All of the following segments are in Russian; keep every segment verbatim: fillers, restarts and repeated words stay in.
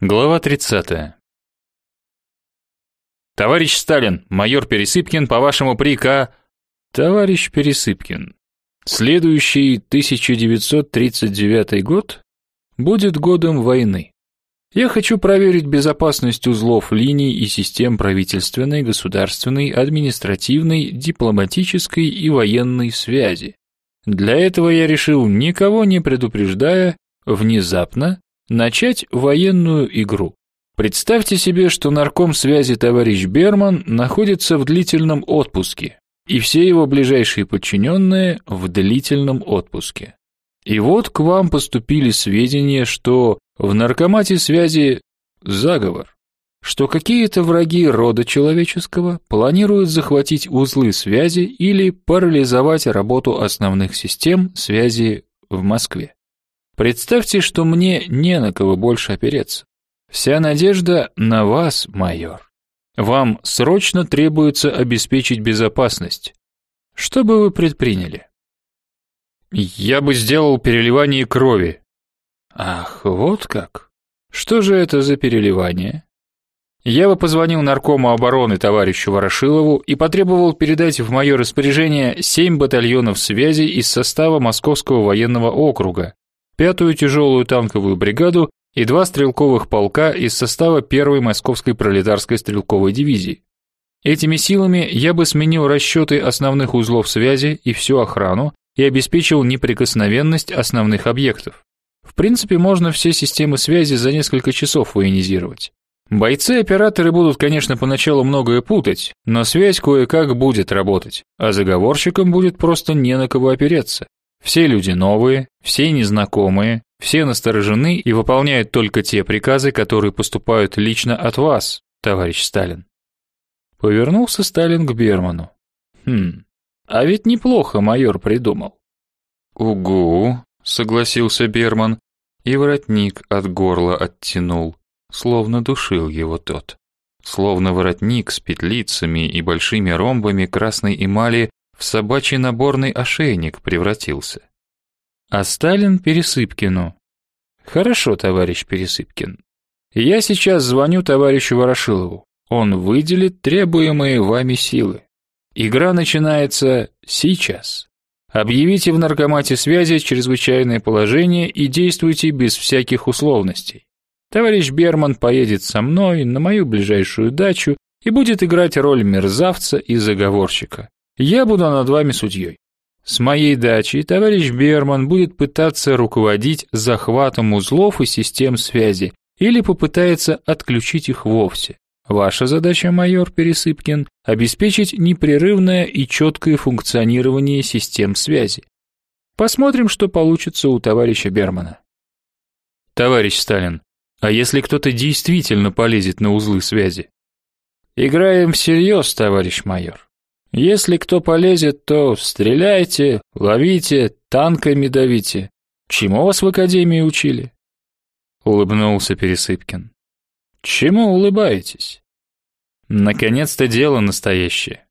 Глава тридцатая. Товарищ Сталин, майор Пересыпкин, по вашему прика... Товарищ Пересыпкин, следующий тысяча девятьсот тридцать девятый год будет годом войны. Я хочу проверить безопасность узлов линий и систем правительственной, государственной, административной, дипломатической и военной связи. Для этого я решил, никого не предупреждая, внезапно начать военную игру. Представьте себе, что нарком связи товарищ Берман находится в длительном отпуске, и все его ближайшие подчиненные в длительном отпуске. И вот к вам поступили сведения, что в наркомате связи заговор, что какие-то враги рода человеческого планируют захватить узлы связи или парализовать работу основных систем связи в Москве. Представьте, что мне не на кого больше опереться. Вся надежда на вас, майор. Вам срочно требуется обеспечить безопасность. Что бы вы предприняли? Я бы сделал переливание крови. Ах, вот как. Что же это за переливание? Я бы позвонил наркому обороны товарищу Ворошилову и потребовал передать в мое распоряжение семь батальонов связи из состава Московского военного округа, пятую тяжелую танковую бригаду и два стрелковых полка из состава первой Московской пролетарской стрелковой дивизии. Этими силами я бы сменил расчеты основных узлов связи и всю охрану и обеспечил неприкосновенность основных объектов. В принципе, можно все системы связи за несколько часов военизировать. Бойцы-операторы будут, конечно, поначалу многое путать, но связь кое-как будет работать, а заговорщикам будет просто не на кого опереться. Все люди новые, все незнакомые, все насторожены и выполняют только те приказы, которые поступают лично от вас, товарищ Сталин. Повернулся Сталин к Берману. Хм, а ведь неплохо майор придумал. Угу, согласился Берман, и воротник от горла оттянул, словно душил его тот. Словно воротник с петлицами и большими ромбами красной эмали в собачий наборный ошейник превратился. А Сталин Пересыпкину. Хорошо, товарищ Пересыпкин. Я сейчас звоню товарищу Ворошилову. Он выделит требуемые вами силы. Игра начинается сейчас. Объявите в наркомате связи чрезвычайное положение и действуйте без всяких условностей. Товарищ Берман поедет со мной на мою ближайшую дачу и будет играть роль мерзавца и заговорщика. Я буду над вами судьей. С моей дачи товарищ Берман будет пытаться руководить захватом узлов и систем связи или попытается отключить их вовсе. Ваша задача, майор Пересыпкин, обеспечить непрерывное и четкое функционирование систем связи. Посмотрим, что получится у товарища Бермана. Товарищ Сталин, а если кто-то действительно полезет на узлы связи? Играем всерьез, товарищ майор. Если кто полезет, то стреляйте, ловите, танками давите. Чему вас в академии учили? Улыбнулся Пересыпкин. Чему улыбаетесь? Наконец-то дело настоящее.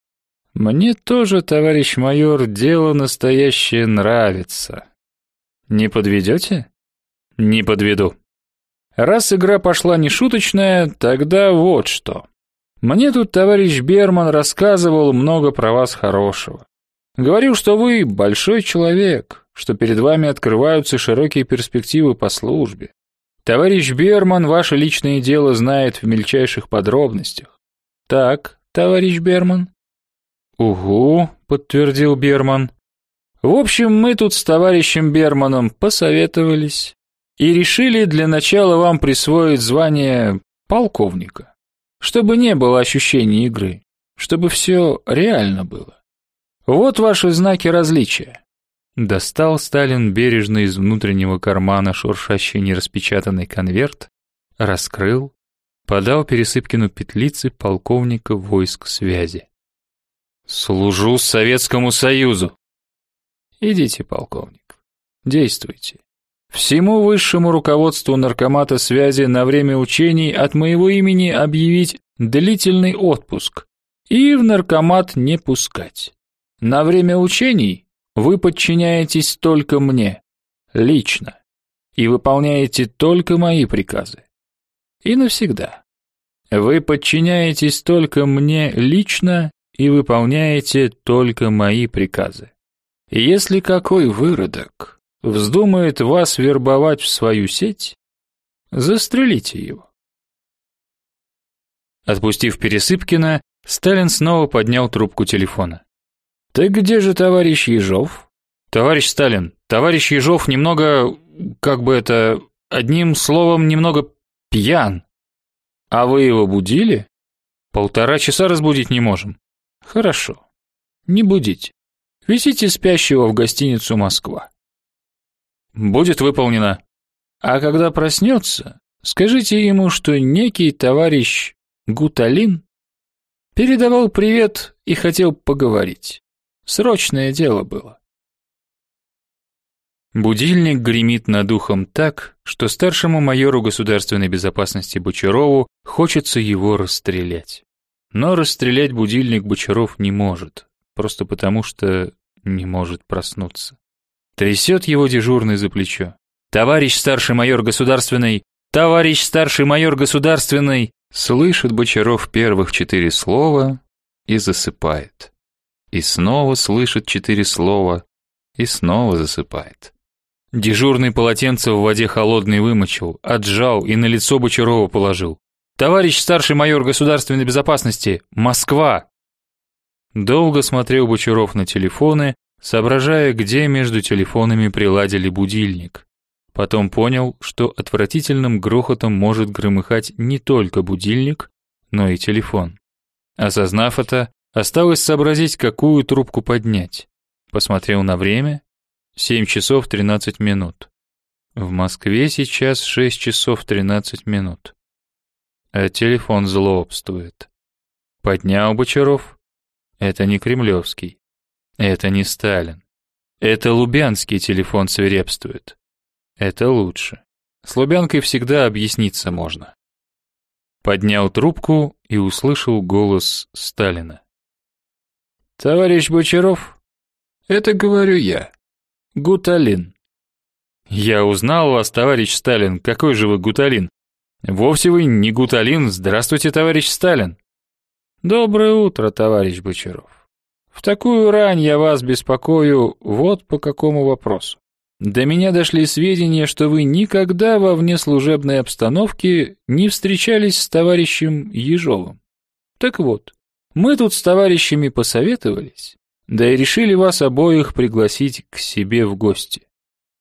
Мне тоже, товарищ майор, дело настоящее нравится. Не подведете? Не подведу. Раз игра пошла нешуточная, тогда вот что. Мне тут товарищ Берман рассказывал много про вас хорошего. Говорил, что вы большой человек, что перед вами открываются широкие перспективы по службе. Товарищ Берман ваше личное дело знает в мельчайших подробностях. Так, товарищ Берман? Угу, подтвердил Берман. В общем, мы тут с товарищем Берманом посоветовались и решили для начала вам присвоить звание полковника. Чтобы не было ощущения игры, чтобы все реально было. Вот ваши знаки различия. Достал Сталин бережно из внутреннего кармана шуршащий нераспечатанный конверт, раскрыл, подал Пересыпкину петлицы полковника войск связи. Служу Советскому Союзу. Идите, полковник, действуйте. Всему высшему руководству наркомата связи на время учений от моего имени объявить длительный отпуск и в наркомат не пускать. На время учений вы подчиняетесь только мне, лично, и выполняете только мои приказы. И навсегда. Вы подчиняетесь только мне лично и выполняете только мои приказы. И если какой выродок вздумает вас вербовать в свою сеть, застрелите его. Отпустив Пересыпкина, Сталин снова поднял трубку телефона. «Так где же товарищ Ежов?» «Товарищ Сталин, товарищ Ежов немного, как бы это, одним словом, немного пьян». «А вы его будили?» «Полтора часа разбудить не можем». «Хорошо. Не будите. Везите спящего в гостиницу «Москва». «Будет выполнено». «А когда проснется, скажите ему, что некий товарищ Гуталин передавал привет и хотел поговорить. Срочное дело было». Будильник гремит над ухом так, что старшему майору государственной безопасности Бочарову хочется его расстрелять. Но расстрелять будильник Бочаров не может, просто потому что не может проснуться. Трясет его дежурный за плечо. «Товарищ старший майор государственной! Товарищ старший майор государственной!» Слышит Бочаров первых четыре слова и засыпает. И снова слышит четыре слова и снова засыпает. Дежурный полотенце в воде холодной вымочил, отжал и на лицо Бочарова положил. «Товарищ старший майор государственной безопасности! Москва!» Долго смотрел Бочаров на телефоны, соображая, где между телефонами приладили будильник. Потом понял, что отвратительным грохотом может громыхать не только будильник, но и телефон. Осознав это, осталось сообразить, какую трубку поднять. Посмотрел на время. семь часов тринадцать минут. В Москве сейчас шесть часов тринадцать минут. А телефон злобствует. Поднял Бочаров. Это не кремлевский. Это не Сталин. Это лубянский телефон свирепствует. Это лучше. С Лубянкой всегда объясниться можно. Поднял трубку и услышал голос Сталина. «Товарищ Бочаров, это говорю я, Гуталин». «Я узнал вас, товарищ Сталин. Какой же вы Гуталин?» «Вовсе вы не Гуталин. Здравствуйте, товарищ Сталин». «Доброе утро, товарищ Бочаров. В такую рань я вас беспокою вот по какому вопросу. До меня дошли сведения, что вы никогда во внеслужебной обстановке не встречались с товарищем Ежовым. Так вот, мы тут с товарищами посоветовались, да и решили вас обоих пригласить к себе в гости».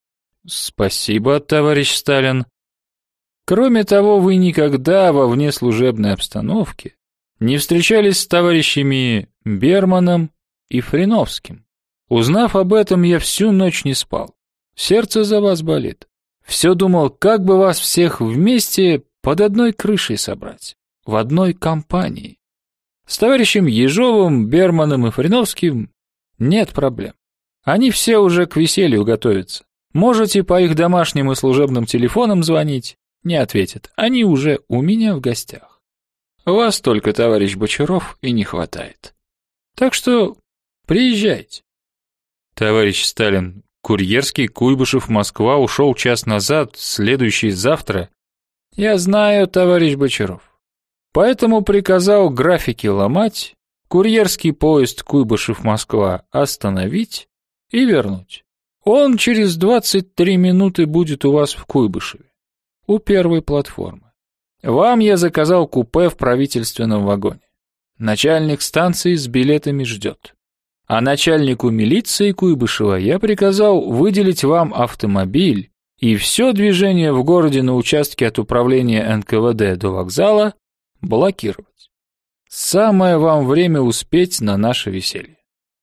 «Спасибо, товарищ Сталин». «Кроме того, вы никогда во внеслужебной обстановке не встречались с товарищами Берманом и Фриновским. Узнав об этом, я всю ночь не спал. Сердце за вас болит. Все думал, как бы вас всех вместе под одной крышей собрать, в одной компании. С товарищем Ежовым, Берманом и Фриновским нет проблем. Они все уже к веселью готовятся. Можете по их домашним и служебным телефонам звонить, не ответят. Они уже у меня в гостях. Вас только, товарищ Бочаров, и не хватает. Так что приезжайте». «Товарищ Сталин, курьерский Куйбышев-Москва ушел час назад, следующий завтра». «Я знаю, товарищ Бочаров. Поэтому приказал графики ломать, курьерский поезд Куйбышев-Москва остановить и вернуть. Он через двадцать три минуты будет у вас в Куйбышеве, у первой платформы. Вам я заказал купе в правительственном вагоне. Начальник станции с билетами ждет. А начальнику милиции Куйбышева я приказал выделить вам автомобиль и все движение в городе на участке от управления эн ка вэ дэ до вокзала блокировать. Самое вам время успеть на наше веселье».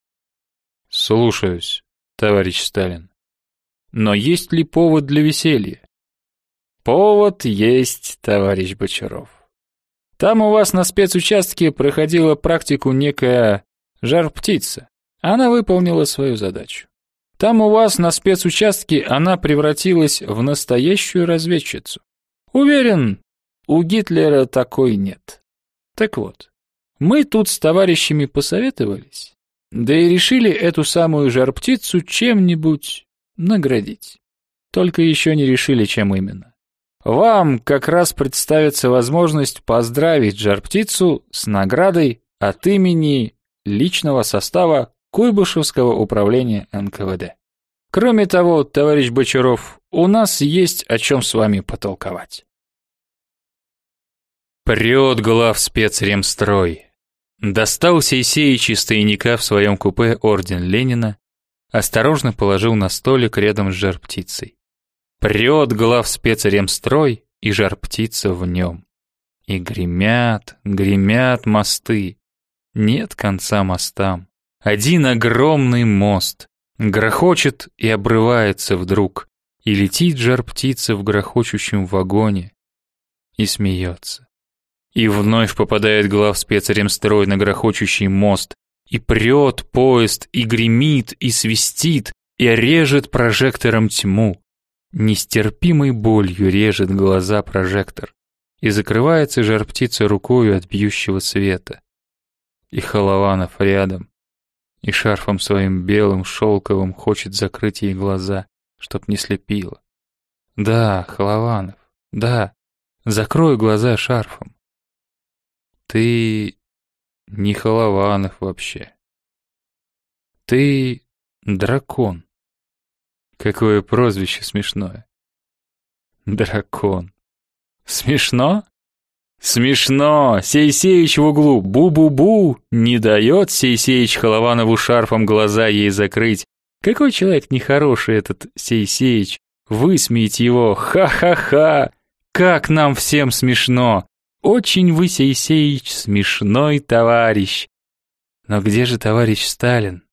«Слушаюсь, товарищ Сталин. Но есть ли повод для веселья?» «Повод есть, товарищ Бочаров. Там у вас на спецучастке проходила практику некая жар-птица. Она выполнила свою задачу. Там у вас на спецучастке она превратилась в настоящую разведчицу. Уверен, у Гитлера такой нет. Так вот, мы тут с товарищами посоветовались, да и решили эту самую жар-птицу чем-нибудь наградить. Только еще не решили, чем именно. вам как раз представится возможность поздравить Жар-Птицу с наградой от имени личного состава Куйбышевского управления эн ка вэ дэ. Кроме того, товарищ Бочаров, у нас есть о чем с вами потолковать. Прет главспецремстрой. Достал Сейсеич из тайника в своем купе орден Ленина, осторожно положил на столик рядом с Жар-Птицей. Прет главспецремстрой, и Жар-Птица в нем. И гремят, гремят мосты. Нет конца мостам. Один огромный мост. Грохочет и обрывается вдруг. И летит Жар-Птица в грохочущем вагоне. И смеется. И вновь попадает главспецремстрой на грохочущий мост. И прет поезд, и гремит, и свистит, и режет прожектором тьму. Нестерпимой болью режет глаза прожектор. И закрывается Жар-Птица рукою от бьющего света. И Холованов рядом. И шарфом своим белым шелковым хочет закрыть ей глаза, чтоб не слепило. Да, Холованов, да, закрой глаза шарфом. Ты не Холованов вообще. Ты дракон. Какое прозвище смешное. Дракон. Смешно? Смешно! Сейсеич в углу бу-бу-бу не дает Сейсеич Холованову шарфом глаза ей закрыть. Какой человек нехороший этот Сейсеич. Высмеять его, ха-ха-ха! Как нам всем смешно! Очень вы, Сейсеич, смешной товарищ. Но где же товарищ Сталин?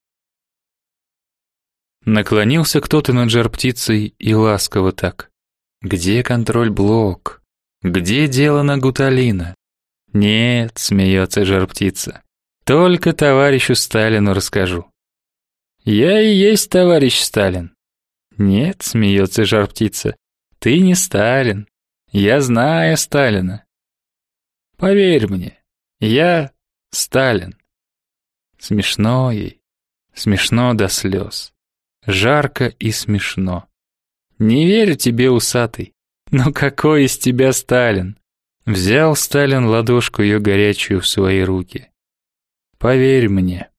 Наклонился кто-то над Жар-Птицей и ласково так. Где контроль-блок? Где дело на гуталина? Нет, смеется Жар-Птица. Только товарищу Сталину расскажу. Я и есть товарищ Сталин. Нет, смеется Жар-Птица. Ты не Сталин. Я знаю Сталина. Поверь мне, я Сталин. Смешно ей, смешно до слез. Жарко и смешно. Не верю тебе, усатый. Но какой из тебя Сталин? Взял Сталин ладошку ее горячую в свои руки. Поверь мне,